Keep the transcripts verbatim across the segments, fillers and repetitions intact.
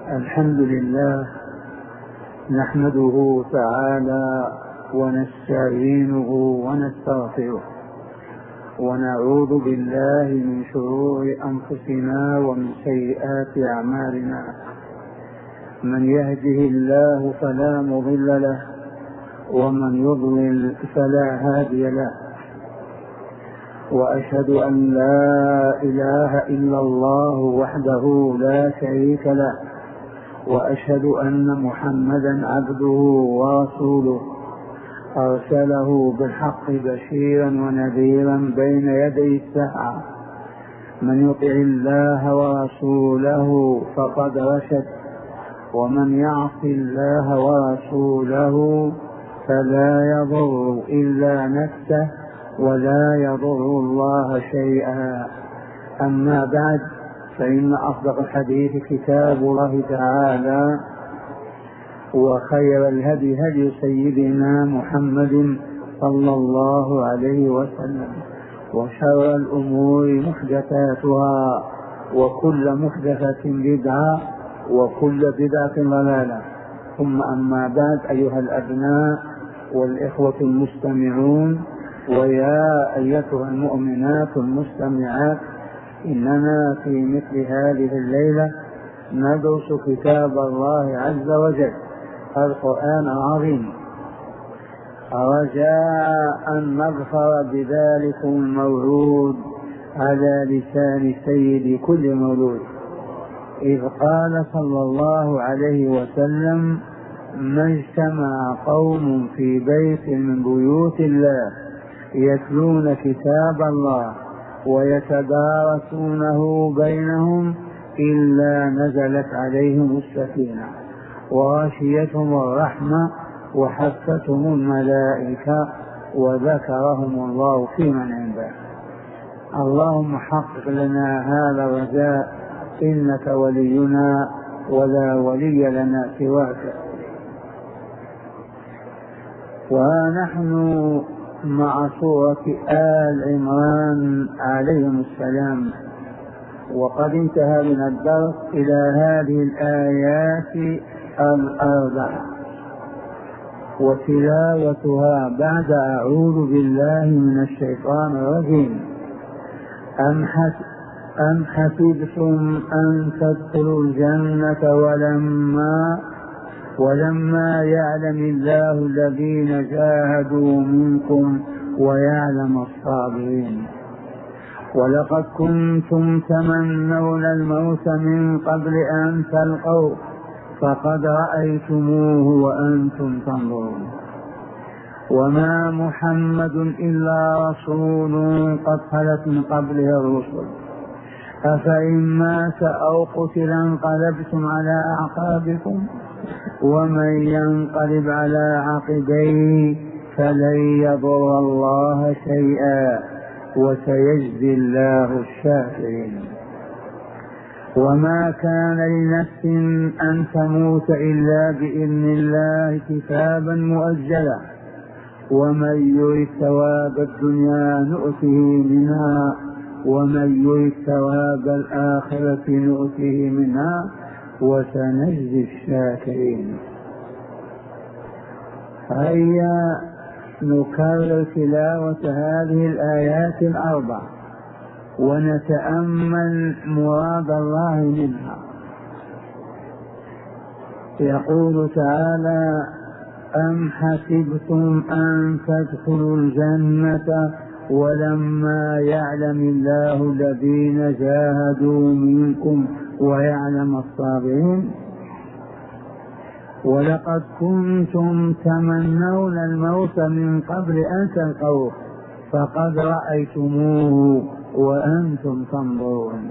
الحمد لله نحمده تعالى ونستعينه ونستغفره ونعوذ بالله من شرور أنفسنا ومن سيئات أعمالنا. من يهده الله فلا مضل له ومن يضلل فلا هادي له، وأشهد أن لا إله إلا الله وحده لا شريك له، وأشهد أن محمدا عبده ورسوله أرسله بالحق بشيرا ونذيرا بين يدي الساعة. من يطع الله ورسوله فقد رشد، ومن يعص الله ورسوله فلا يضر إلا نفسه ولا يضر الله شيئا. أما بعد، فإن أصدق الحديث كتاب الله تعالى، وخير الهدي هدي سيدنا محمد صلى الله عليه وسلم، وشر الأمور محدثاتها، وكل محدثة بدعة، وكل بدعة ضلالة. ثم أما بعد، أيها الأبناء والإخوة المستمعون، ويا أيتها المؤمنات المستمعات، إننا في مثل هذه الليلة ندرس كتاب الله عز وجل القرآن العظيم، رجاء أن نظفر بذلكم المولود على لسان سيد كل مولود، إذ قال صلى الله عليه وسلم: ما اجتمع قوم في بيت من بيوت الله يتلون كتاب الله ويتدارسونه بينهم إلا نزلت عليهم السكينة وغشيتهم الرحمة وحفتهم الملائكة وذكرهم الله في من عنده. اللهم حقق لنا هذا الرجاء، إنك ولينا ولا ولي لنا سواك. ونحن مع سورة آل عمران عليهم السلام، وقد انتهى من الدرس إلى هذه الآيات الأربع، وتلاوتها بعد أعوذ بالله من الشيطان الرجيم. أم أم حسبتم أن تدخلوا الجنة ولما ولما يعلم الله الذين جاهدوا منكم ويعلم الصابرين. ولقد كنتم تمنون الموت من قبل أن تلقوه فقد رأيتموه وأنتم تنظرون. وما محمد إلا رسول قد خلت من قبله الرسل، أفإن مات أو قتل انقلبتم على أعقابكم، ومن ينقلب على عقبيه فلن يضر الله شيئا وسيجزي الله الشاكرين. وما كان لنفس أن تموت إلا بإذن الله كتابا مؤجلا، ومن يرد ثواب الدنيا نؤته منها ومن يرد ثواب الآخرة نؤته منها وسنجزي الشاكرين. هيا نكرر تلاوة هذه الآيات الأربع ونتأمل مراد الله منها. يقول تعالى: أم حسبتم أن تدخلوا الجنة ولما يعلم الله الذين جاهدوا منكم ويعلم الصابرين. ولقد كنتم تمنون الموت من قبل أن تلقوه فقد رأيتموه وأنتم تنظرون.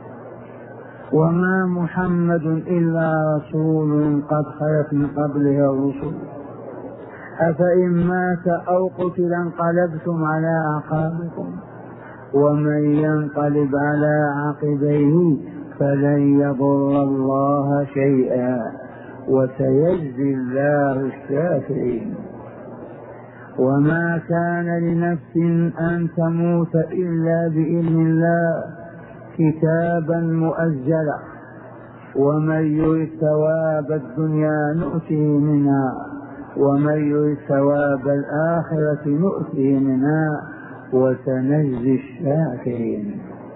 وما محمد إلا رسول قد خلت من قبله الرسل، أفإن مات أو قتل انقلبتم على أعقابكم، ومن ينقلب على عقبيه فلن يضر الله شيئا وسيجزي الله الشاكرين. وما كان لنفس أن تموت إلا بإذن الله كتابا مؤجلا، ومن يرد ثواب الدنيا نؤتيه منها ومن يرد ثواب الآخرة نؤتيه منها وسنجزي الشاكرين.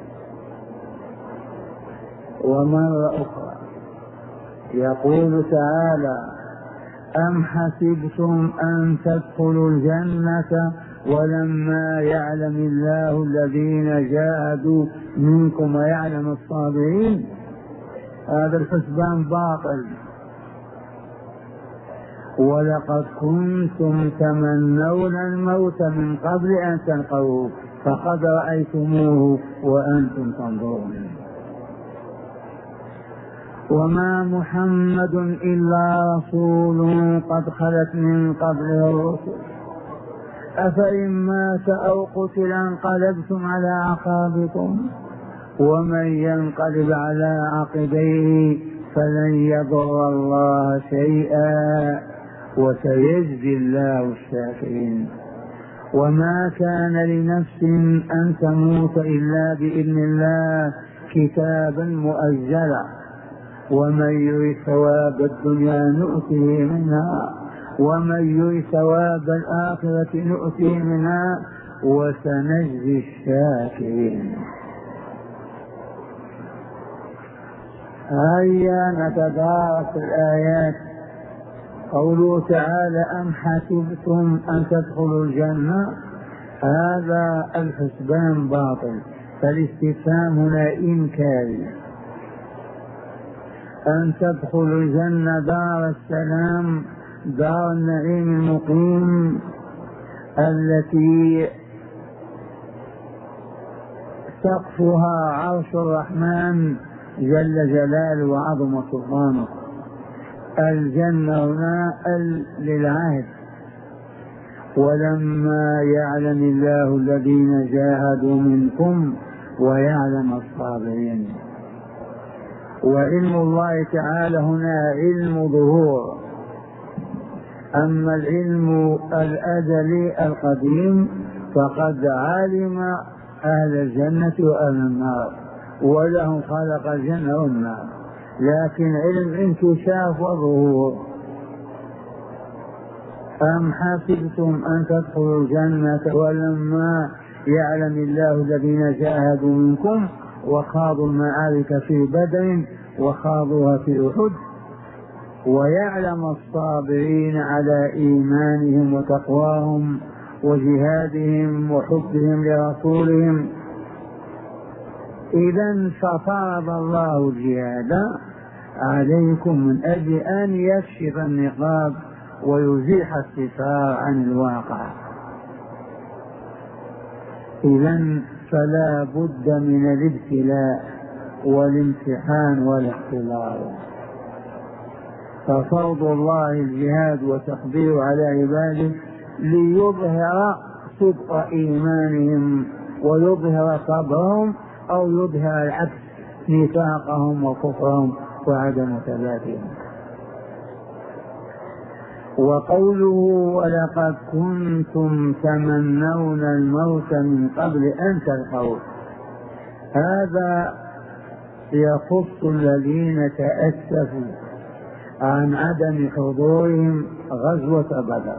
ومرة أخرى يقول تعالى: أم حسبتم أن تدخلوا الجنة ولما يعلم الله الذين جاهدوا منكم ويعلم الصابرين. هذا الحسبان باطل. ولقد كنتم تمنون الموت من قبل أن تلقوه فقد رأيتموه وأنتم تنظرون. وما محمد إلا رسول قد خلت من قبله الرسل أفإن مات أو قتل انقلبتم على أعقابكم ومن ينقلب على عقبيه فلن يضر الله شيئا وسيجزي الله الشاكرين. وما كان لنفس أن تموت إلا بإذن الله كتابا مؤجلا ومن يرد ثواب الدنيا نؤتيه منها ومن يرد ثواب الآخرة نؤتيه منها وسنجزي الشاكرين. هيا نتدارس الآيات. قوله تعالى: أم حسبتم أن تدخلوا الجنة، هذا الحسبان باطل، فالاستفهام هنا إنكاري. أن تدخلوا الجنة دار السلام، دار النعيم المقيم التي سقفها عرش الرحمن جل جلاله وعظم سلطانه. الجنة هنا للعهد. ولما يعلم الله الذين جاهدوا منكم ويعلم الصابرين. وعلم الله تعالى هنا علم ظهور. أما العلم الأزلي القديم فقد علم أهل الجنة وأهل النار وله خلق الجنة والنار، لكن علم انكشاف وظهور. أم حسبتم أن تدخلوا الجنة ولما يعلم الله الذين جاهدوا منكم وخاضوا المعارك في بدر وخاضوها في أحد ويعلم الصابرين على إيمانهم وتقواهم وجهادهم وحبهم لرسولهم. إذا ففرض الله الجهاد عليكم من أجل أن يكشف النقاب ويزيح الستار عن الواقع. إذا فلا بد من الابتلاء والامتحان والاختبار. ففرض الله الجهاد وتقدير على عباده ليظهر صدق إيمانهم ويظهر صبرهم أو يظهر العكس، نفاقهم وكفرهم وعدم ثباتهم. وقوله: ولقد كنتم تمنون الموت من قبل أن تلقوه، هذا يخص الذين تأسفوا عن عدم حضورهم غزوة بدر.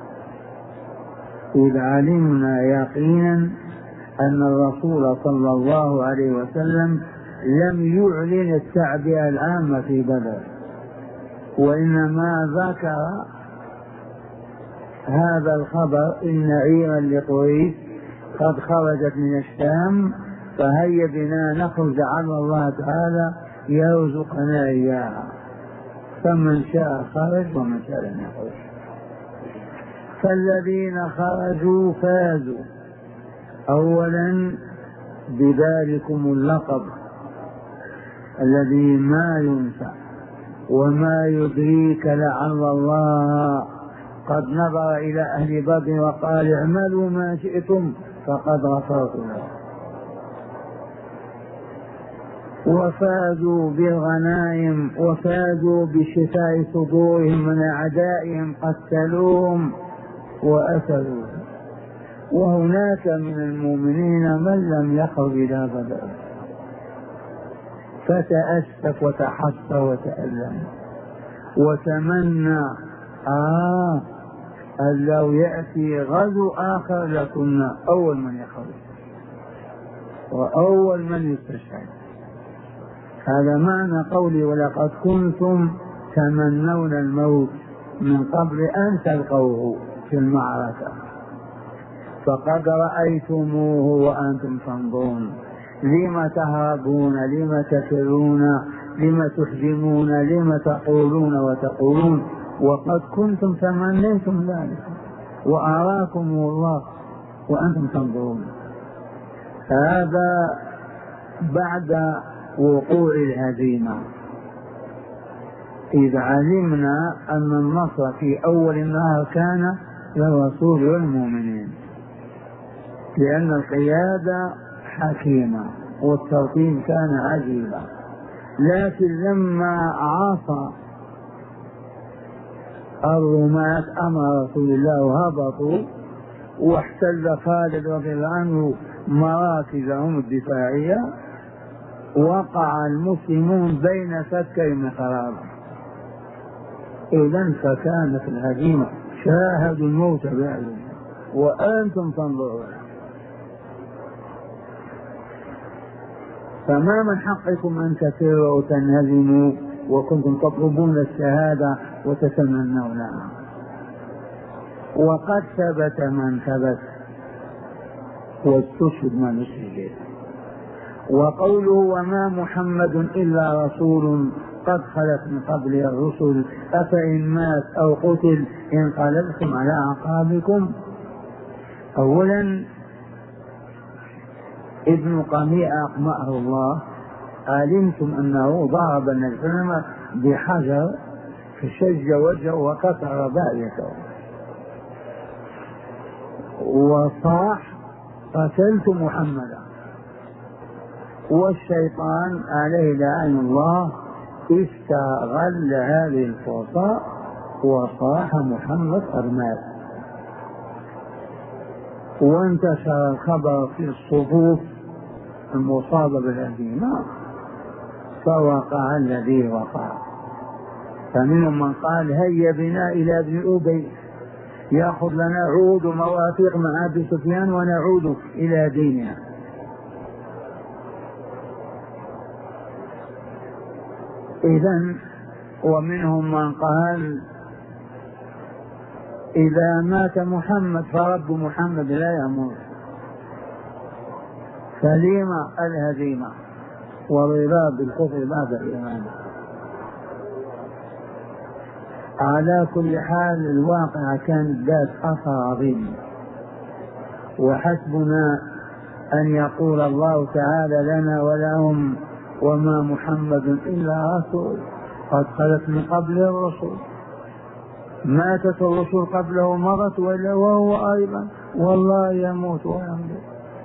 إذ علمنا يقينا أن الرسول صلى الله عليه وسلم لم يعلن التعبئة العامة في بدر، وإنما ذكر هذا الخبر: إن عيرا لقريش قد خرجت من الشام فهيا بنا نخرج على الله تعالى يرزقنا إياها، فمن شاء خرج ومن شاء لم يخرج. فالذين خرجوا فازوا أولا بذلكم اللقب الذي ما ينفع. وما يدريك لعل الله قد نظر إلى أهل بدر وقال: اعملوا ما شئتم فقد غفرت لكم. وفازوا بالغنائم وفازوا بشفاء صدورهم من أعدائهم قتلوهم وأسروهم. وهناك من المؤمنين من لم يخرج إلى بدر، فتأسف وتحسر وتألم وتمنى آه أن لو يأتي غزو آخر لكنا أول من يخرج وأول من يستشهد. هذا معنى قولي ولقد كنتم تمنون الموت من قبل أن تلقوه في المعركة فقد رأيتموه وأنتم تنظرون. لم تهربون؟ لم تفرون؟ لم تحجمون؟ لم تقولون وتقولون وقد كنتم تمنيتم ذلك وأراكم الله وأنتم تنظرون؟ هذا بعد وقوع الهزيمة، إذ علمنا أن النصر في أول النهار كان للرسول والمؤمنين، لأن القيادة حكيمة والترتيب كان عجيبا. لكن لما عصى الرماة أمر رسول الله وهبطوا واحتل خالد رضي الله عنه مراكزهم الدفاعية، وقع المسلمون بين فكي مخراب. إذن فكانت الهزيمة، شاهدوا الموت بعدهم وأنتم تنظرون. فما من حقكم أن تسيروا وتنهزموا وكنتم تطلبون الشهادة وتتمنونها؟ وقد ثبت من ثبت واستشهد من استشهد. وقوله وما محمد إلا رسول قد خلت من قبله الرسل أفإن مات أو قتل انقلبتم على أعقابكم. أولا ابن قميء أقمأه الله، علمتم أنه ضرب النبي صلى الله عليه وسلم بحجر فشج وجهه وكسر بايته وصاح قتلت محمدا، والشيطان عليه لعن الله استغل هذه الفرصة وصاح محمد قد مات، وانتشر الخبر في الصفوف المصابة بالهزيمة فوقع الذي وقع. فمنهم من قال هيا بنا إلى ابن أبي يأخذ لنا عود ومواثيق مع أبي سفيان ونعود إلى ديننا. إذن ومنهم من قال إذا مات محمد فرب محمد لا يموت، فلما الهزيمة والرباط بالكفر بعد الإيمان؟ على كل حال الواقع كانت ذات أثر عظيم، وحسبنا أن يقول الله تعالى لنا ولهم وما محمد إلا رسول قد خلت من قبله الرسل، ماتت الرسل قبله مرت وهو أيضا والله يموت ويموت.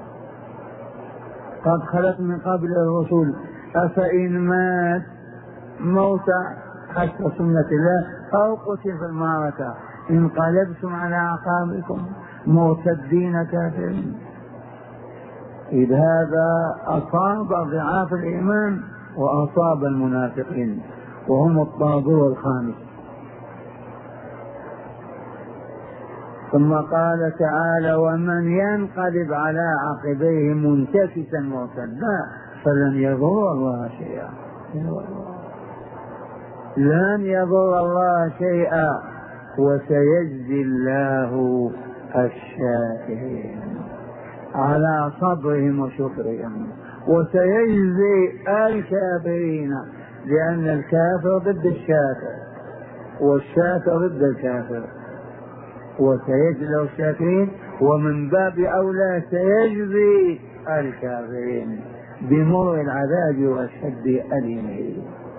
قد خلت من قبل الرسل أفإن مات موت حسب سنة الله أو قتل في المعركة انقلبتم على أعقابكم مرتدين كافرين. إذ هذا أصاب ضعاف الإيمان وأصاب المنافقين وهم الطابور الخامس. ثم قال تعالى ومن ينقلب على عقبيه منتكسا مرتدا فلن يضر الله شيئا، لن يضر الله شيئا وسيجزي الله الشاكرين على صبرهم وشكرهم، وسيجزي الكافرين لأن الكافر ضد الشاكر والشاكر ضد الكافر، وسيجزي الشاكرين ومن باب أولى سيجزي الكافرين بمر العذاب وشد أليمه.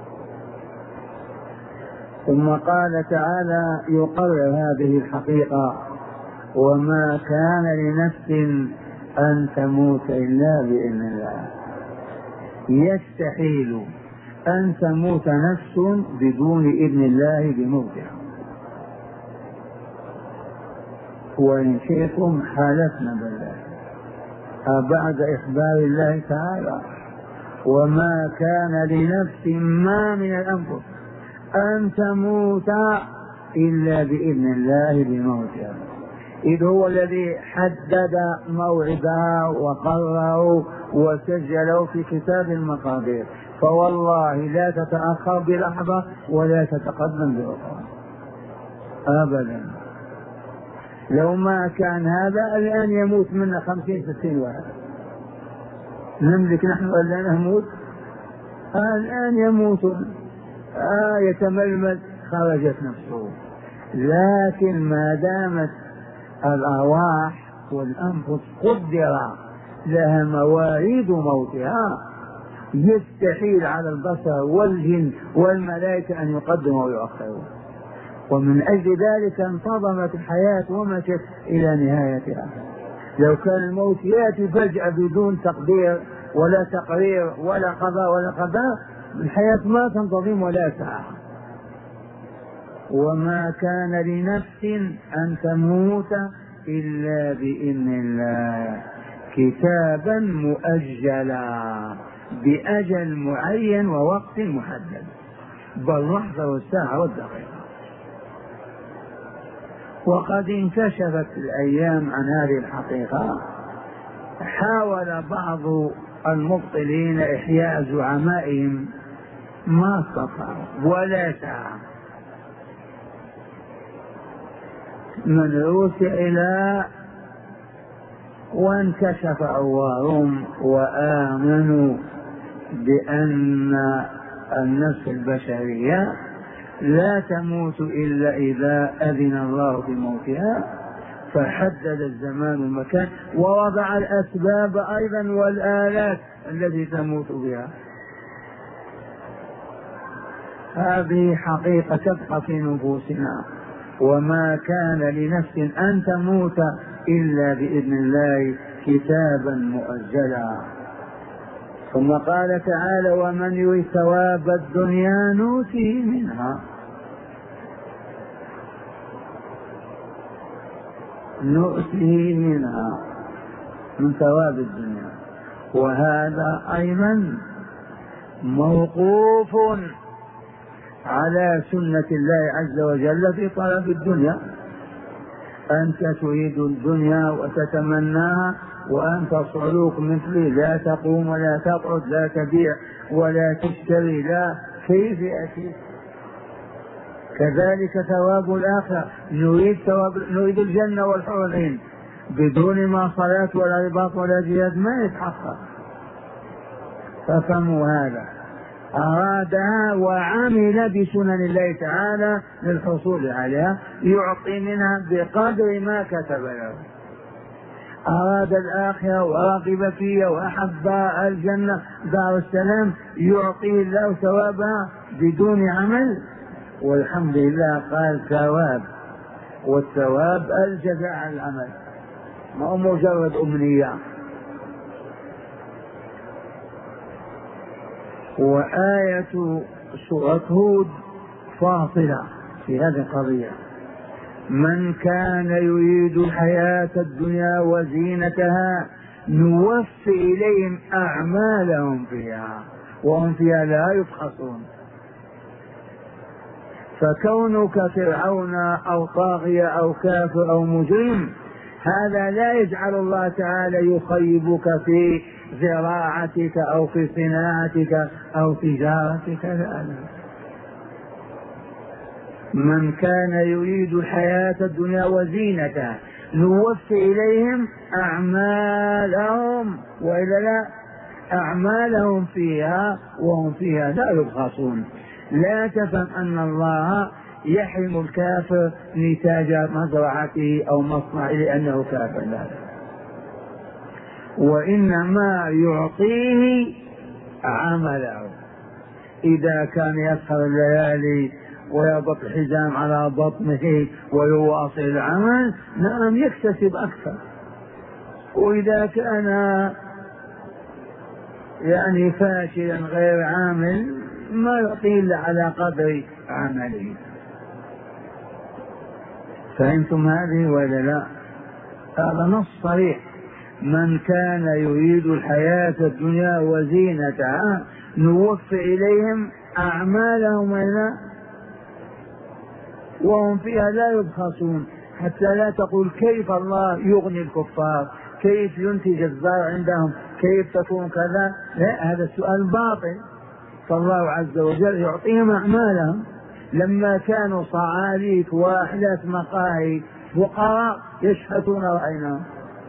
ثم قال تعالى يقرر هذه الحقيقة وما كان لنفس أن تموت إلا بإذن الله، يستحيل أن تموت نفس بدون إذن الله بموتها. وإن شئتم حالفنا بالله بعد إخبار الله تعالى وما كان لنفس ما من الأنفس أن تموت إلا بإذن الله بموتها، إذ هو الذي حدد موعدها وقرره وسجله في كتاب المقادير، فوالله لا تتأخر بلحظة ولا تتقدم بأخرى أبدا. لو ما كان هذا الآن يموت منا خمسين ستين واحد، نملك نحن ألا نموت؟ الآن يموت آه يتململ خرجت نفسه. لكن ما دامت الأرواح والأنفس قدر لها موعد موتها، يستحيل على البشر والجن والملائكة أن يقدموا ويؤخروا، ومن أجل ذلك انتظمت الحياة ومشت إلى نهايتها. لو كان الموت يأتي فجأة بدون تقدير ولا تقرير ولا قضاء ولا قدر، الحياة ما تنتظم ولا ساعة. وما كان لنفس أن تموت إلا بإذن الله كتابا مؤجلا بأجل معين ووقت محدد، باللحظة والساعة والدقيقة. وقد انكشفت الأيام عن هذه الحقيقة. حاول بعض المبطلين إحياء زعمائهم، ما استطاعوا ولا ساعة. من روسيا إلى وانكشف عوارهم وآمنوا بأن النفس البشرية لا تموت إلا إذا أذن الله بموتها، فحدد الزمان والمكان ووضع الأسباب أيضا والآلات التي تموت بها. هذه حقيقة تبقى في نفوسنا. وما كان لنفس أن تموت إلا بإذن الله كتابا مؤجلا. ثم قال تعالى: ومن يريد ثواب الدنيا نؤتيه منها نؤتيه منها من ثواب الدنيا. وهذا أيضا موقوف على سنة الله عز وجل في طلب الدنيا. أنت تريد الدنيا وتتمناها وأنت صعلوك مثلي، لا تقوم ولا تقعد، لا تبيع ولا تشتري، لا كيف يأتي؟ كذلك ثواب الآخرة، نريد ثواب نريد الجنة والحور العين، بدون ما صلاة ولا رباط ولا جهاد ما يتحقق. ففهموا هذا، أرادها وعمل بسنن الله تعالى للحصول عليها، يعطي منها بقدر ما كتب له. أراد الآخرة ورغب فيها وأحب الجنة دار السلام، يعطيه الله ثوابها بدون عمل، والحمد لله. قال ثواب، والثواب الجزاء على العمل، ما هو مجرد أمنية. وآية سورة هود فاصلة في هذه القضية: من كان يريد الحياة الدنيا وزينتها نوفي إليهم أعمالهم فيها وهم فيها لا يبخسون. فكونك فرعون أو طاغية أو كافر أو مجرم، هذا لا يجعل الله تعالى يخيبك في زراعتك أو في صناعتك أو تجارتك، لا. من كان يريد الحياة الدنيا وزينتها نوفي إليهم أعمالهم، وإلا لا أعمالهم فيها وهم فيها لا يبخسون. لا تفهم أن الله يحرم الكافر نتاج مزرعته أو مصنعه لأنه كافر، لا، وإنما يعطيه عمله. إذا كان يسهر الليالي ويضط الحزام على بطنه ويواصل العمل، نعم يكتسب أكثر. وإذا كان يعني فاشلا غير عامل، ما يعطيه إلا على قدر عمله. فهمتم هذه ولا لا؟ هذا نص صريح. من كان يريد الحياة الدنيا وزينتها نوفي إليهم أعمالهم هنا وهم فيها لا يبخسون، حتى لا تقول كيف الله يغني الكفار، كيف ينتج الزرع عندهم، كيف تكون كذا. لا، هذا السؤال باطل. فالله عز وجل يعطيهم أعمالهم. لما كانوا صعاليك واحدة مقاهي فقراء يشحتون رأيناهم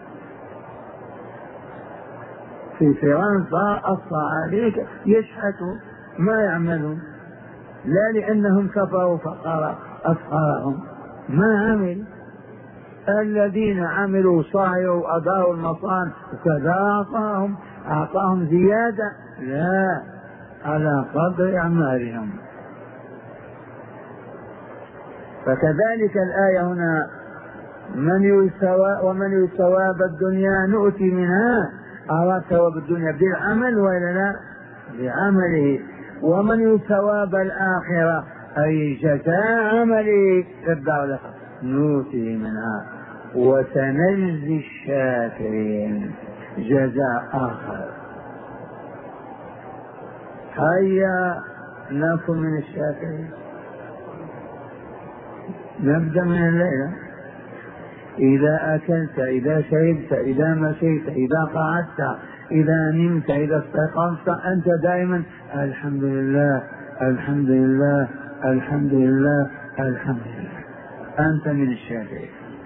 في فرنسا، الصعاليك يشحتوا ما يعملون، لا لأنهم كفروا فقراء أفقرهم، ما عمل. الذين عملوا صايروا أداروا المصان وكذا أعطاهم أعطاهم زيادة، لا، على قدر أعمالهم. فكذلك الآية هنا من يريد ومن يريد ثواب الدنيا نؤتي منها. أراد ثواب الدنيا بالعمل ولا لا؟ بعمله. ومن يريد ثواب الآخرة أي جزاء عمله في الدار الآخرة نؤتي منها وسنجزي الشاكرين جزاء آخر. هيا نكن من الشاكرين. نبدأ من الليلة. إذا أكلت، إذا شربت، إذا مشيت، إذا قعدت، إذا نمت، إذا استيقظت، أنت دائما الحمد لله الحمد لله الحمد لله الحمد لله، أنت من الشاكرين.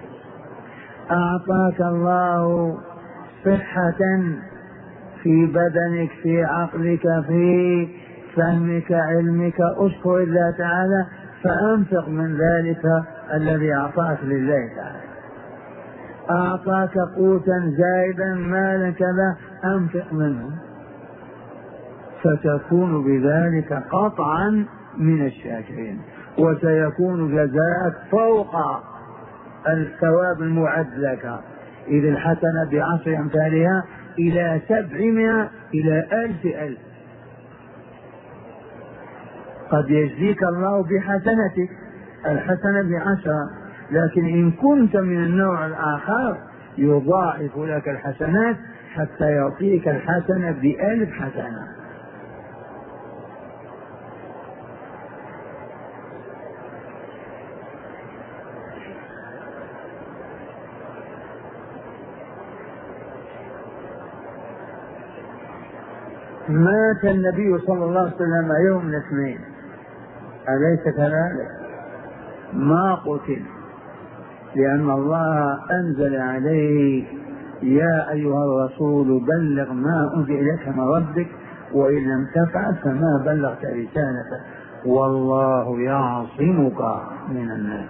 أعطاك الله صحة في بدنك، في عقلك، في فهمك، علمك، اشكر الله تعالى فأنفق من ذلك الذي أعطاك لله تعالى. أعطاك قوتا زائدا مالا كذا أنفق منه، فتكون بذلك قطعا من الشاكرين، وسيكون جزاءك فوق الثواب المعد لك. إذ الحسنة بعشر أمثالها إلى سبعمائة إلى ألف ألف. قد يجزيك الله بحسنتك الحسنة بعشرة، لكن إن كنت من النوع الآخر يضاعف لك الحسنات حتى يعطيك الحسنة بألف حسنة. مات النبي صلى الله عليه وسلم يوم الاثنين، أليس كذلك؟ ما قتل، لأن الله أنزل عليه يا أيها الرسول بلغ ما أنزل إليك من ربك وإن لم تفعل فما بلغت رسالته والله يعصمك من الناس.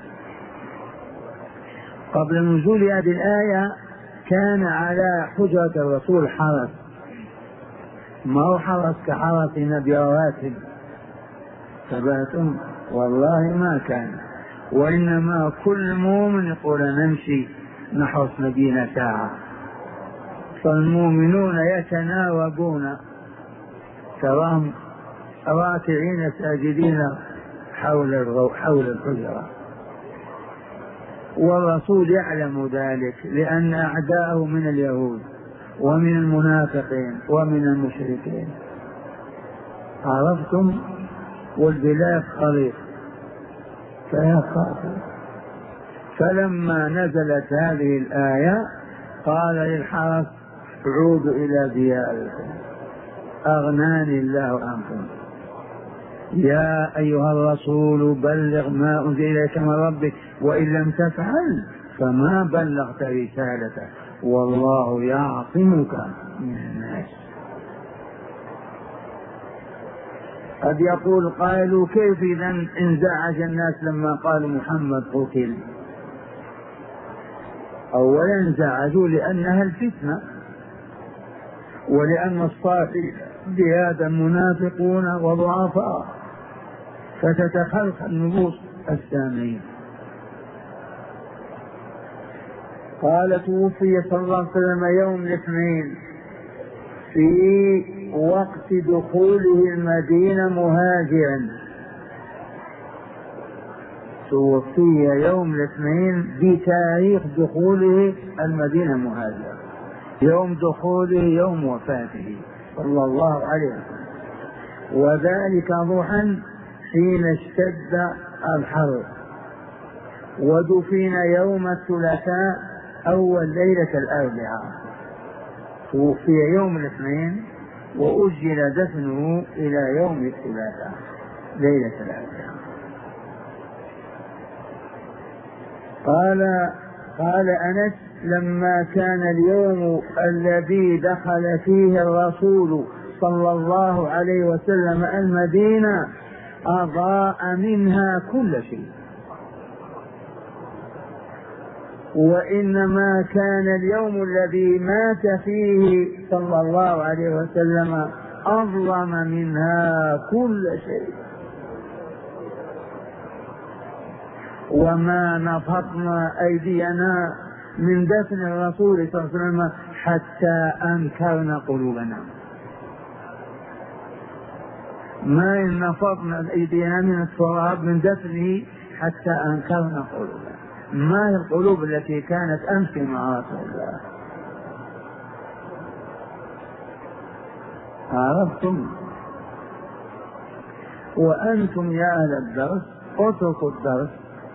قبل نزول هذه الآية كان على حجرة الرسول حرس، ما هو حرس كحرسنا برواتب ثباتهم، والله ما كان، وإنما كل مؤمن يقول نمشي نحرس مدينة ساعة. فالمؤمنون يتناوبون تراهم راكعين ساجدين حول حول الحجرة، والرسول يعلم ذلك لأن أعداءه من اليهود ومن المنافقين ومن المشركين. عرفتم؟ والبلاد خليط فيا خاطر. فلما نزلت هذه الآية قال للحرس عودوا إلى دياركم أغناني الله عنكم. يا أيها الرسول بلغ ما أنزل إليك من ربك وإن لم تفعل فما بلغت رسالته والله يعصمك من الناس. قد يقول قالوا كيف إذا انزعج الناس لما قالوا محمد قتل؟ أولا انزعجوا لأنها الفتنة، ولأن الصافي بهذا منافقون وضعفاء فتتخلق النفوس السامية. قال توفي صلى الله عليه وسلم يوم الاثنين في وقت دخوله المدينة مهاجرا. توفي يوم الاثنين بتاريخ دخوله المدينة مهاجرا، يوم دخوله يوم وفاته صلى الله عليه وسلم، وذلك ضحى حين اشتد الحر، ودفن يوم الثلاثاء أول ليلة الأربعاء، توفي يوم الاثنين وأجل دفنه إلى يوم الثلاثاء ليلة الأربعاء. قال قال أنس: لما كان اليوم الذي دخل فيه الرسول صلى الله عليه وسلم المدينة أضاء منها كل شيء، وإنما كان اليوم الذي مات فيه صلى الله عليه وسلم أظلم منها كل شيء، وما نفضنا أيدينا من دفن الرسول صلى الله عليه وسلم حتى أنكرنا قلوبنا. ما نفضنا أيدينا من التراب من دفنه حتى أنكرنا قلوبنا. ما هي القلوب التي كانت أمس مع رسول الله؟ عرفتم؟ وأنتم يا أهل الدرس اتركوا الدرس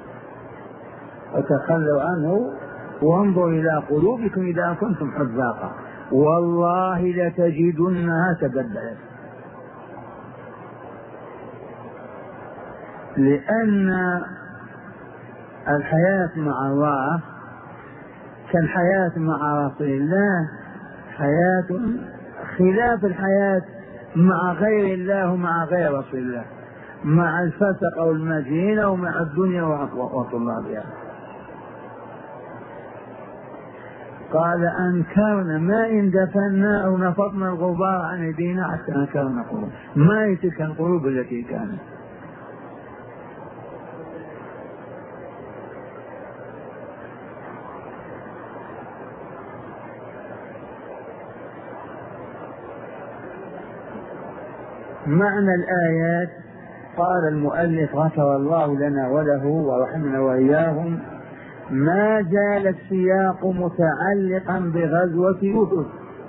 وتخلوا عنه وانظروا إلى قلوبكم إذا كنتم حذاقا، والله لتجدنها تبدلت، لأن الحياة مع الله كالحياة مع رسول الله حياة خلاف الحياة مع غير الله ومع غير رسول الله، مع الفسق أو المدينة ومع الدنيا وطلابها. قال: أنكرنا، ما إن دفنا أو نفضنا الغبار عن يدينا حتى أنكرنا قلوب. ما هي تلك القلوب التي كانت؟ معنى الآيات قال المؤلف غفر الله لنا وله ورحمنا وإياهم: ما زال السياق متعلقا بغزوة أحد،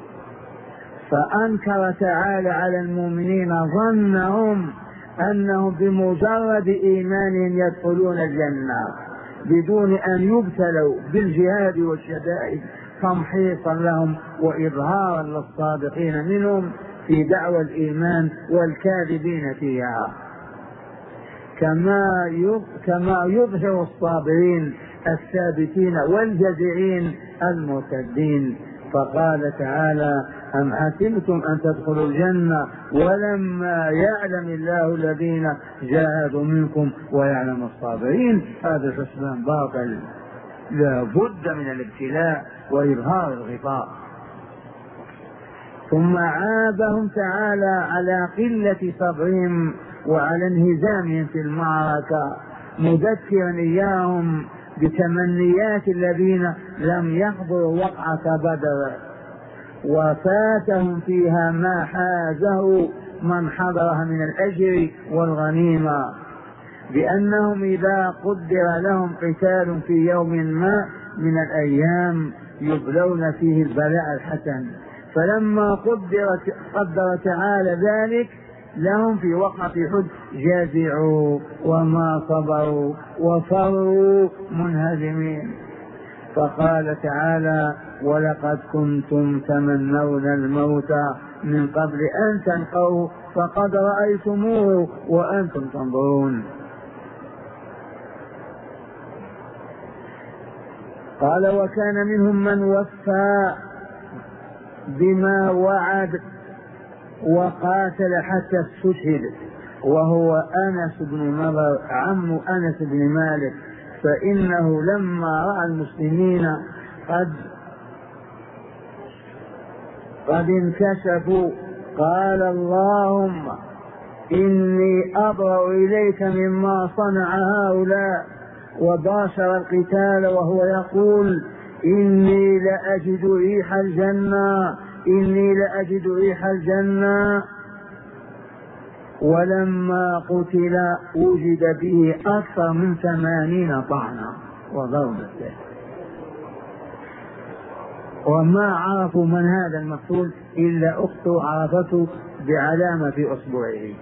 فأنكر تعالى على المؤمنين ظنهم أنهم بمجرد إيمانهم يدخلون الجنة بدون أن يبتلوا بالجهاد والشدائد تمحيصا لهم وإظهارا للصادقين منهم في دعوى الإيمان والكاذبين فيها، كما كما يظهر الصابرين الثابتين والجزعين المرتدين. فقال تعالى: أم حسبتم أن تدخلوا الجنة ولما يعلم الله الذين جاهدوا منكم ويعلم الصابرين. هذا حسبان باطل، لا بد من الابتلاء وإظهار الغطاء. ثم عابهم تعالى على قلة صبرهم وعلى انهزامهم في المعركة، مذكرا إياهم بتمنيات الذين لم يحضروا وقعة بدر وفاتهم فيها ما حازه من حضرها من الأجر والغنيمة، بأنهم إذا قدر لهم قتال في يوم ما من الأيام يبلون فيه البلاء الحسن، فلما قدر, قدر تعالى ذلك لهم في وقعة أحد جازعوا وما صبروا وفروا منهزمين. فقال تعالى: ولقد كنتم تمنون الموت من قبل أن تلقوه فقد رأيتموه وأنتم تنظرون. قال: وكان منهم من وفى بما وعد وقاتل حتى استشهد، وهو أنس بن نضر عم أنس بن مالك، فإنه لما رأى المسلمين قد قد انكشفوا قال: اللهم إني أبرأ إليك مما صنع هؤلاء، وباشر القتال وهو يقول: إني لأجد ريح الجنة إني لأجد ريح الجنة. ولما قتل وجد به أكثر من ثمانين طعنة وضربة. وما عرفوا من هذا المقتول إلا أخته عرفته بعلامة في أصبعه.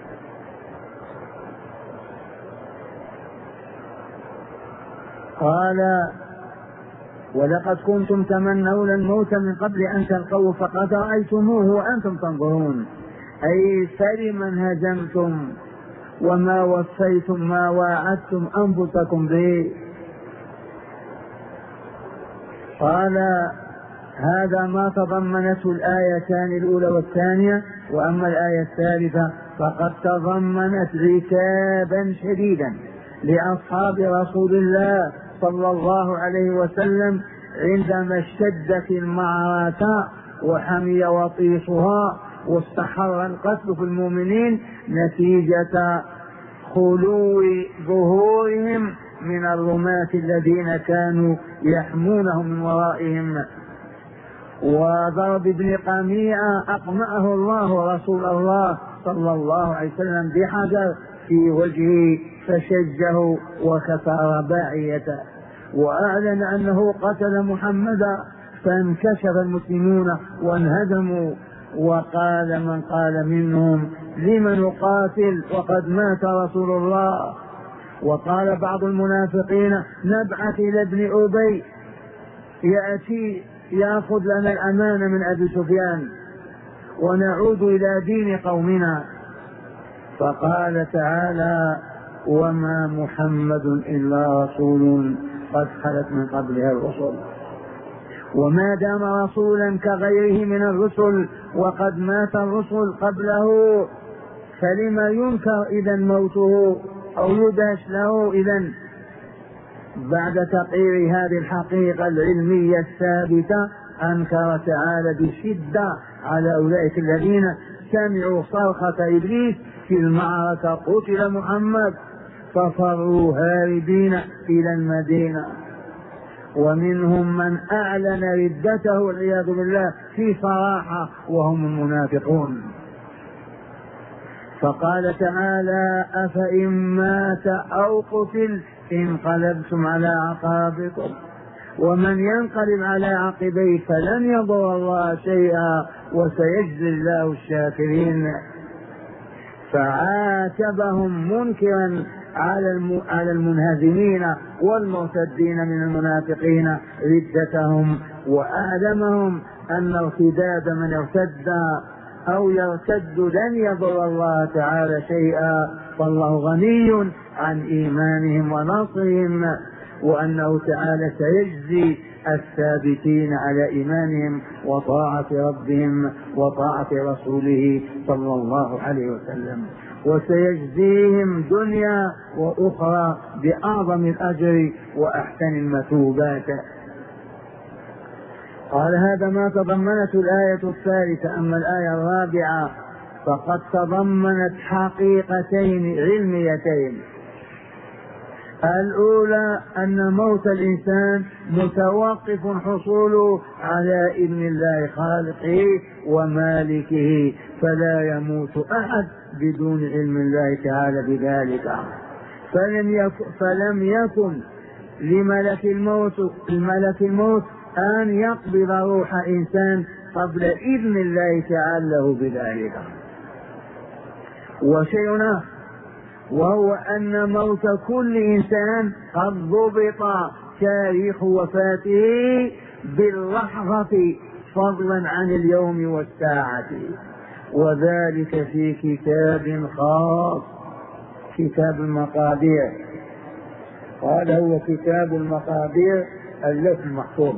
قال ولقد كنتم تمنون الموت من قبل أن تلقوه فقد رأيتموه وأنتم تنظرون، أي فلمن هزمتم وما وفيتم ما واعدتم أنفسكم به. قال هذا ما تضمنته الآيتان الأولى والثانية. وأما الآية الثالثة فقد تضمنت عتابا شديدا لأصحاب رسول الله صلى الله عليه وسلم عندما اشتدت المعركة وحمي وطيشها واستحر القتل في المؤمنين نتيجة خلو ظهورهم من الرماة الذين كانوا يحمونهم من ورائهم. وضرب ابن قميعة أقمعه الله رسول الله صلى الله عليه وسلم بحجر في وجهه فشجه وكسر باعيته وأعلن أنه قتل محمدا، فانكشف المسلمون وانهزموا. وقال من قال منهم لمن نقاتل وقد مات رسول الله. وقال بعض المنافقين نبعث إلى ابن أبي يأتي يأخذ لنا الأمانة من أبي سفيان ونعود إلى دين قومنا. فقال تعالى وما محمد إلا رسول قد خلت من قبلها الرسل، وما دام رسولا كغيره من الرسل وقد مات الرسل قبله فلما ينكر إذا موته أو يدهش له إذا بعد تقرير هذه الحقيقة العلمية الثابتة. أنكر تعالى بشدة على أولئك الذين سمعوا صرخة إبليس في المعركة قتل محمد ففروا هاربين إلى المدينة. ومنهم من أعلن ردته والعياذ بالله في صراحة وهم المنافقون. فقال تعالى أفإن مات أو قتل انقلبتم على أعقابكم ومن ينقلب على عقبيه فلن يضر الله شيئا وسيجزي الله الشاكرين. فعاتبهم منكرا على المنهزمين والمرتدين من المنافقين ردتهم، وأعلمهم أن ارتداد من ارتد أو يرتد لن يضر الله تعالى شيئا، فالله غني عن إيمانهم ونصرهم، وأنه تعالى سيجزي الثابتين على إيمانهم وطاعة ربهم وطاعة رسوله صلى الله عليه وسلم، وسيجزيهم دنيا وأخرى بأعظم الأجر وأحسن المثوبات. قال هذا ما تضمنته الآية الثالثة. أما الآية الرابعة فقد تضمنت حقيقتين علميتين. الأولى أن موت الإنسان متوقف حصوله على إذن الله خالقه ومالكه، فلا يموت أحد بدون علم الله تعالى بذلك. فلم يكن, فلم يكن لملك الموت الملك الموت أن يقبض روح إنسان قبل إذن الله تعالى له بذلك. وشيء آخر وهو أن موت كل إنسان قد ضبط تاريخ وفاته باللحظة فضلا عن اليوم والساعة، وذلك في كتاب خاص كتاب المقادير. هذا هو كتاب المقادير اللوح المحفوظ.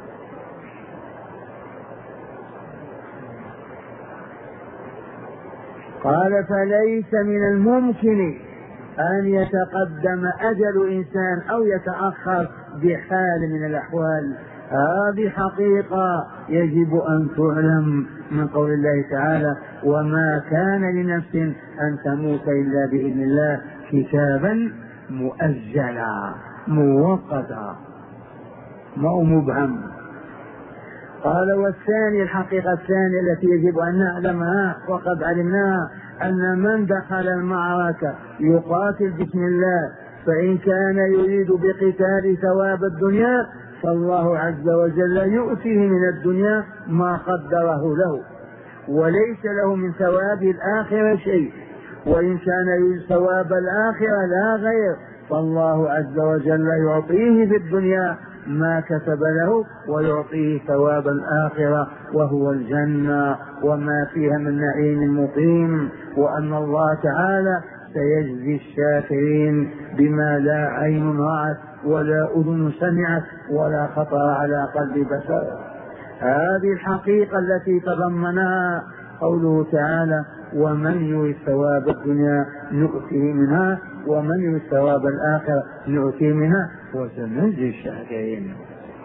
قال فليس من الممكن أن يتقدم أجل إنسان أو يتأخر بحال من الأحوال. هذه حقيقة يجب أن تعلم من قول الله تعالى وما كان لنفس أن تموت إلا بإذن الله كتابا مؤجلا موقتا ما مبهم. قال والثاني الحقيقة الثانية التي يجب أن نعلمها وقد علمناها أن من دخل المعركة يقاتل بسم الله فإن كان يريد بقتال ثواب الدنيا فالله عز وجل يؤتيه من الدنيا ما قدره له، وليس له من ثواب الآخرة شيء، وإن كان يريد ثواب الآخرة لا غير، فالله عز وجل يعطيه في الدنيا ما كتب له ويعطيه ثواب الآخرة وهو الجنة وما فيها من نعيم مقيم، وأن الله تعالى سيجزي الشاكرين بما لا عين رأت ولا أذن سمعت ولا خطر على قلب بشر. هذه الحقيقة التي تضمنها قوله تعالى: ومن يريد ثواب الدنيا نؤتيه منها ومن يريد ثواب الآخرة نؤتيه منها وسنجزي الشاكرين.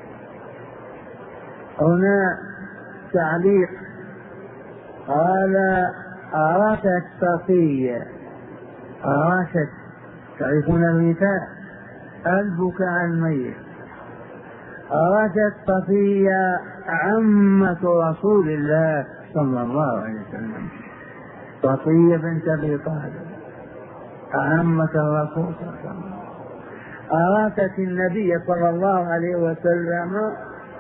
هنا تعليق: قال: أركت صفية. أركت، تعرفون الوثاء، البكاء الميت. أركت صفية عمة رسول الله صلى الله عليه وسلم، صفية بنت أبي طالب عمة الرسول صلى الله عليه وسلم، أركت النبي صلى الله عليه وسلم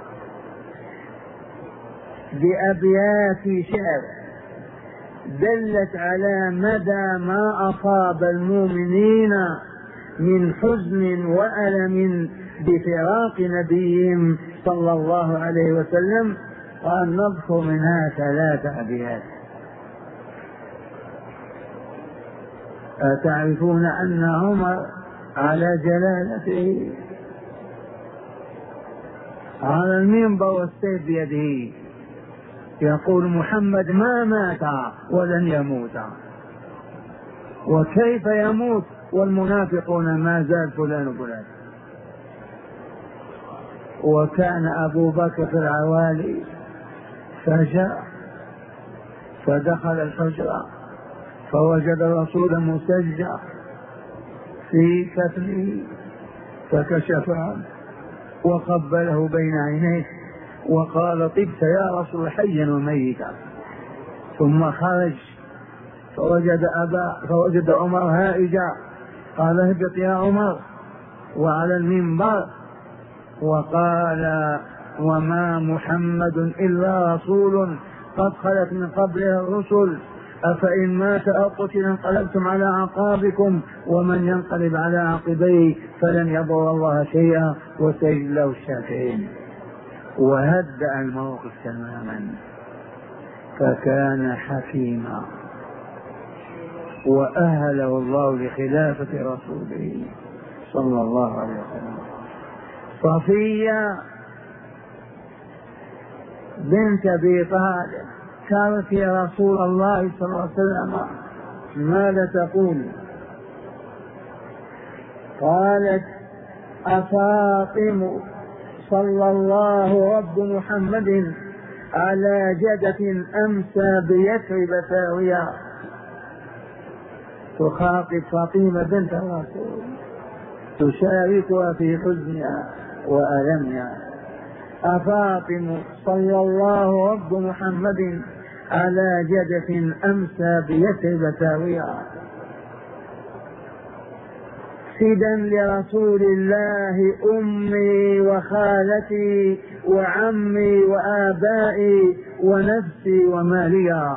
بأبيات شعر دلت على مدى ما أصاب المؤمنين من حزن وألم بفراق نبيهم صلى الله عليه وسلم. قال: نذكر منها ثلاث أبيات. أتعرفون أن عمر على جلالته على المنبر والسيف بيده يقول: محمد ما مات ولن يموت، وكيف يموت والمنافقون ما زال فلان فلان. وكان أبو بكر في العوالي فجاء فدخل الحجرة فوجد الرسول مسجع في كتفه فكشف عنه وقبله بين عينيه وقال: طبت يا رسول حيا وميتا. ثم خرج فوجد أبا فوجد عمر هائجا، قال: اهبط يا عمر، وعلى المنبر وقال: وما محمد إلا رسول قد خلت من قبله الرسل، أفإن مات أو قتل انقلبتم على أعقابكم، ومن ينقلب على عقبيه فلن يضر الله شيئا وسيجزي الله الشاكرين. وهدأ الموقف تماما، فكان حكيما وأهله الله لخلافة رسوله صلى الله عليه وسلم. صفية بنت أبي طالب قالت: يا رسول الله صلى الله عليه وسلم ماذا تقول؟ قالت: أفاطم صلى الله رب محمد على جدة أمسى بيثرب ساوية. تخاطب فاطمة بنت الرسول، تشاركها في حزنها وألمها. أفاطم صلى الله رب محمد على جدة أمسى بيثرب ساوية، فدا لرسول الله أمي وخالتي وعمي وآبائي ونفسي ومالي.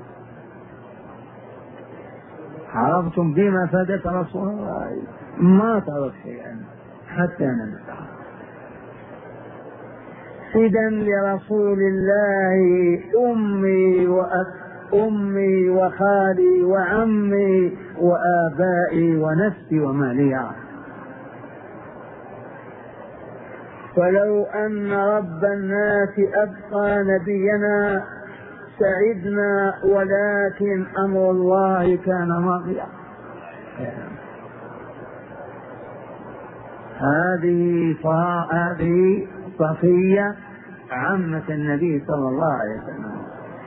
عرفتم بما فدت رسول الله؟ ما ترك شيئا حتى نمسح. فدا لرسول الله أمي وأخ أمي وخالي وعمي وآبائي ونفسي ومالي. فلو أن رب الناس أبقى نبينا سعدنا، ولكن أمر الله كان ماضيا. هذه هذه صفية عمة النبي صلى الله عليه وسلم.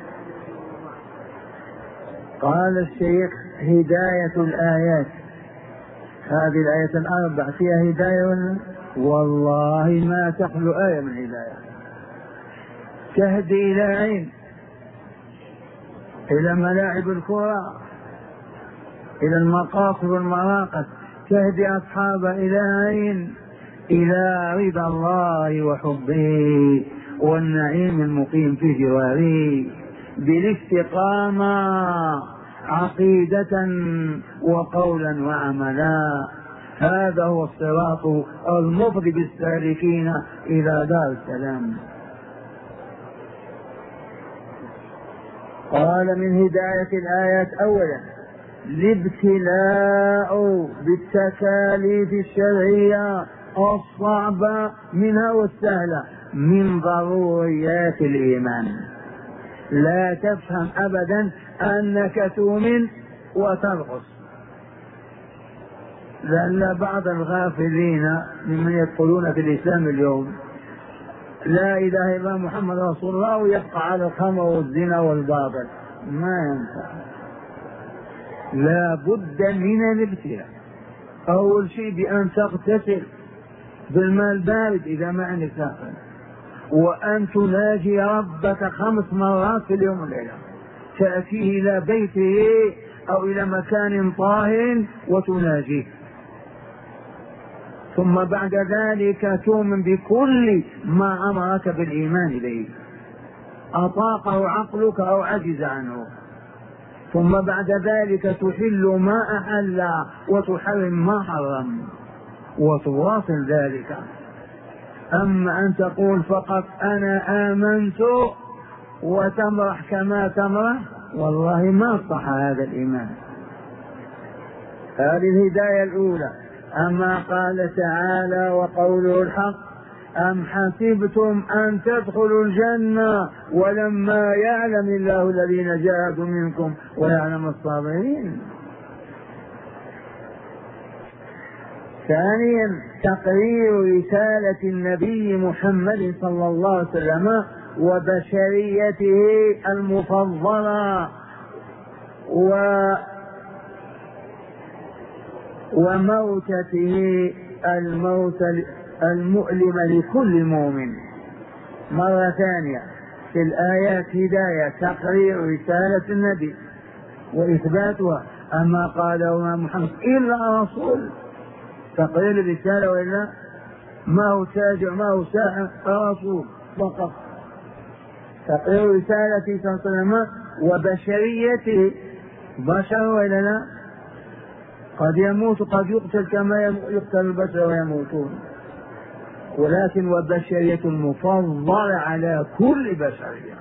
قال الشيخ: هداية الآيات، هذه الآية الأربع فيها هداية، والله ما تخلو آية من هداية. تهدي إلى عين، إلى ملاعب الكرة، إلى المقاصد والمراقد، تهدي أصحاب إلى عين، إلى رضا الله وحبه والنعيم المقيم في جواره بالاستقامة عقيدة وقولا وعملا. هذا هو الصراط المفضي بالسالكين إلى دار السلام. قال من هداية الآيات أولا الابتلاء بالتكاليف الشرعية الصعبة منها والسهلة من ضروريات الإيمان. لا تفهم أبدا أنك تؤمن وترقص، لأن بعض الغافلين ممن يدخلون في الإسلام اليوم لا إله إلا محمد رسول الله ويبقى على الخمر والزنا والباطل، ما ينفع. لا بد من الابتلاء. أول شيء بأن تغتسل بالماء البارد إذا ما عندك ساخن، وأن تناجي ربك خمس مرات في اليوم والليلة، تأتيه إلى بيته أو إلى مكان طاهر وتناجيه. ثم بعد ذلك تؤمن بكل ما أمرك بالإيمان إليه أطاقه عقلك أو عجز عنه. ثم بعد ذلك تحل ما أحل وتحرم ما حرم وتواصل ذلك. أما أن تقول فقط أنا آمنت وتمرح كما تمرح، والله ما صح هذا الإيمان. هذه الهداية الأولى. أما قال تعالى وقوله الحق أم حسبتم أن تدخلوا الجنة ولما يعلم الله الذين جاهدوا منكم ويعلم الصابرين. ثانيا تقرير رسالة النبي محمد صلى الله عليه وسلم وبشريته المفضلة و وموتته الموت المؤلم لكل مؤمن. مرة ثانية في الآيات هداية تقرير رسالة النبي وإثباتها. أما قال وما محمد إلا رسول، تقرير الرسالة وإلا ما هو تاجر ما هو ساحر، رسول فقط. تقرير رسالته صلى الله عليه وسلم وبشريته، بشر وإلا لا؟ قد يموت قد يقتل كما يقتل البشر ويموتون، ولكن وبشرية المفضلة على كل بشرية.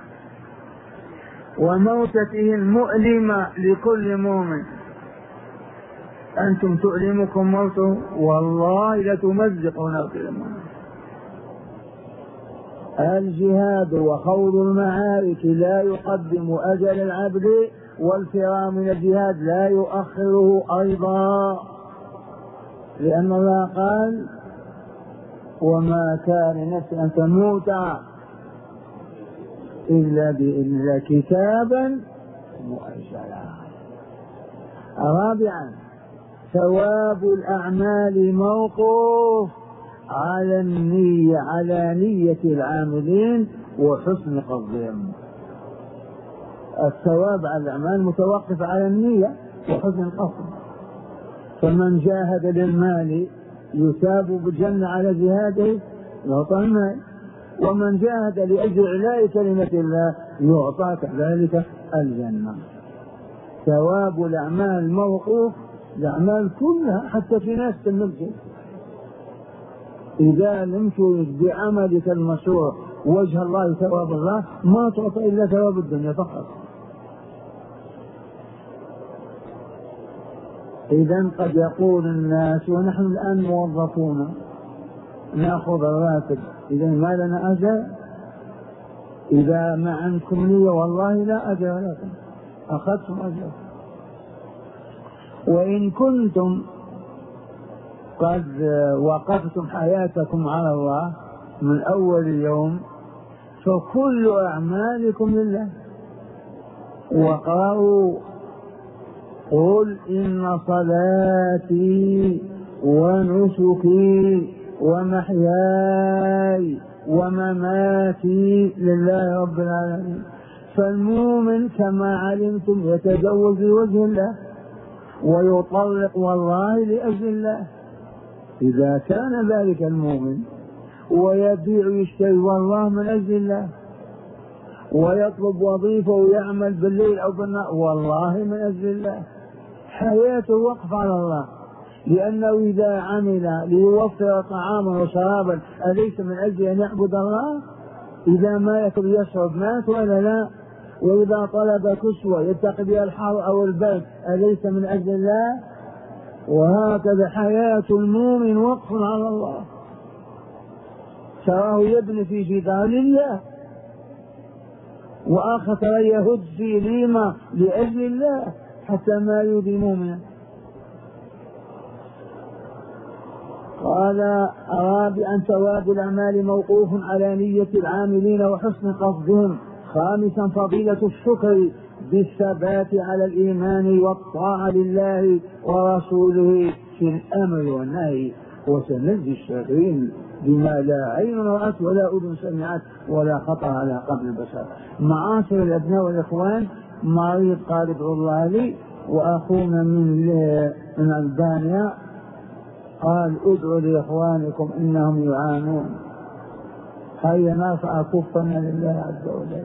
وموتته المؤلمة لكل مؤمن. أنتم تؤلمكم موته؟ والله لتمزقون القلم. الجهاد وخوض المعارك لا يقدم أجل العبد، والفرار من الجهاد لا يؤخره أيضا، لأن الله قال وما كان نفس أن تموت إلا بإذن الله كتابا مؤجلا. رابعا ثواب الأعمال موقوف على النية على نية العاملين وحسن قصدهم. الثواب على الأعمال متوقف على النية وحسن القصد. فمن جاهد للمال يثاب بالجنة على جهاده يعطى المال، ومن جاهد لأجل إعلاء كلمة الله يعطى كذلك الجنة. ثواب الأعمال موقوف، الأعمال كلها حتى في ناس تنبسط. إذا لم ترد بعملك المشروع وجه الله ثواب الله ما تعطى إلا ثواب الدنيا فقط. إذا قد يقول الناس ونحن الآن موظفون نأخذ الراتب، إذا ما لنا أجر؟ إذا ما عندكم نية والله لا أجر لكم، أخذتم أجر. وإن كنتم قد وقفتم حياتكم على الله من أول يوم فكل أعمالكم لله. وقالوا قل إن صلاتي ونسكي ومحياي ومماتي لله رب العالمين. فالمؤمن كما علمتم يتزوج لوجه الله ويطلق والله لأجل الله، إذا كان ذلك المؤمن ويبيع ويشتري والله من أجل الله، ويطلب وظيفة ويعمل بالليل أو بالنهار والله من أجل الله، حياته وقف على الله، لأنه إذا عمل ليوفر طعاما وشرابا أليس من أجل أن يعبد الله؟ إذا ما يأكل يشرب مات ولا لا؟ وإذا طلب كسوة يتقي بها الحر أو البرد أليس من أجل الله؟ وهكذا حياة المؤمن وقف على الله، تراه يبني في جدار الله، وآخر يهد في ليمة لأجل الله حتى ما يؤذي مؤمنا. قال رابعا ثواب الأعمال موقوف على نية العاملين وحسن قصدهم. خامسا فضيلة الشكر بالثبات على الإيمان والطاعة لله ورسوله في الأمر والنهي، وسنجزي الشاكرين بما لا عين رأت ولا أذن سمعت ولا خطر على قلب البشر. معاشر الأبناء والإخوان، مريض قال ادعوا الله لي، وأخونا من من ألبانيا قال ادعوا لإخوانكم إنهم يعانون. هيا نرفع كفنا لله عز وجل.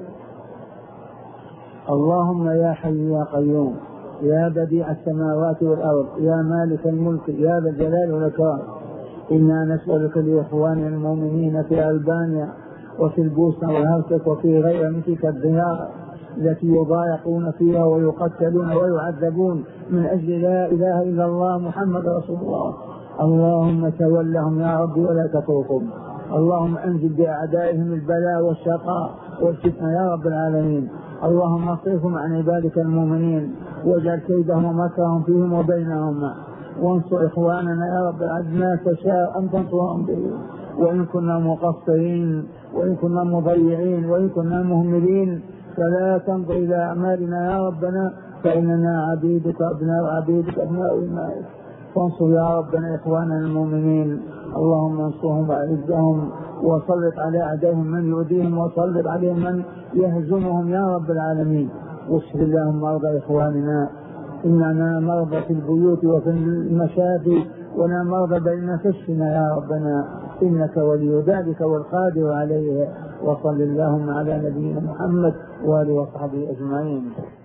اللهم يا حي يا قيوم يا بديع السماوات والأرض يا مالك الملك يا ذا الجلال والإكرام، إنا نسألك لإخواننا المؤمنين في ألبانيا وفي البوسنة والهرسك وفي غير مثلك الديار التي يضايقون فيها ويقتلون ويعذبون من أجل لا إله إلا الله محمد رسول الله. اللهم تولهم يا رب ولا تتركهم. اللهم أنزل بأعدائهم البلاء والشقاء والفتنة يا رب العالمين. اللهم اصرفهم عن عبادك المؤمنين واجعل كيدهم ومكرهم فيهم وبينهم، وانصر إخواننا يا رب العالمين ما تشاء أن تنصرهم به، وإن كنا مقصرين وإن كنا مضيعين وإن كنا مهملين فلا تنظر إلى أعمالنا يا ربنا، فإننا عبيدك أبناء عبيدك أبناء إمائك. وانصر يا ربنا إخواننا المؤمنين، اللهم انصرهم وأعزهم وسلط على أعدائهم من يؤذيهم وسلط عليهم من يهزمهم يا رب العالمين. واشف اللهم مرضى إخواننا، إننا مرضى في البيوت وفي المشافي ولا مرضى بين نفسنا يا ربنا، إنك ولي ذلك والقادر عليه. وصل اللهم على نبينا محمد وآله وصحبه أجمعين.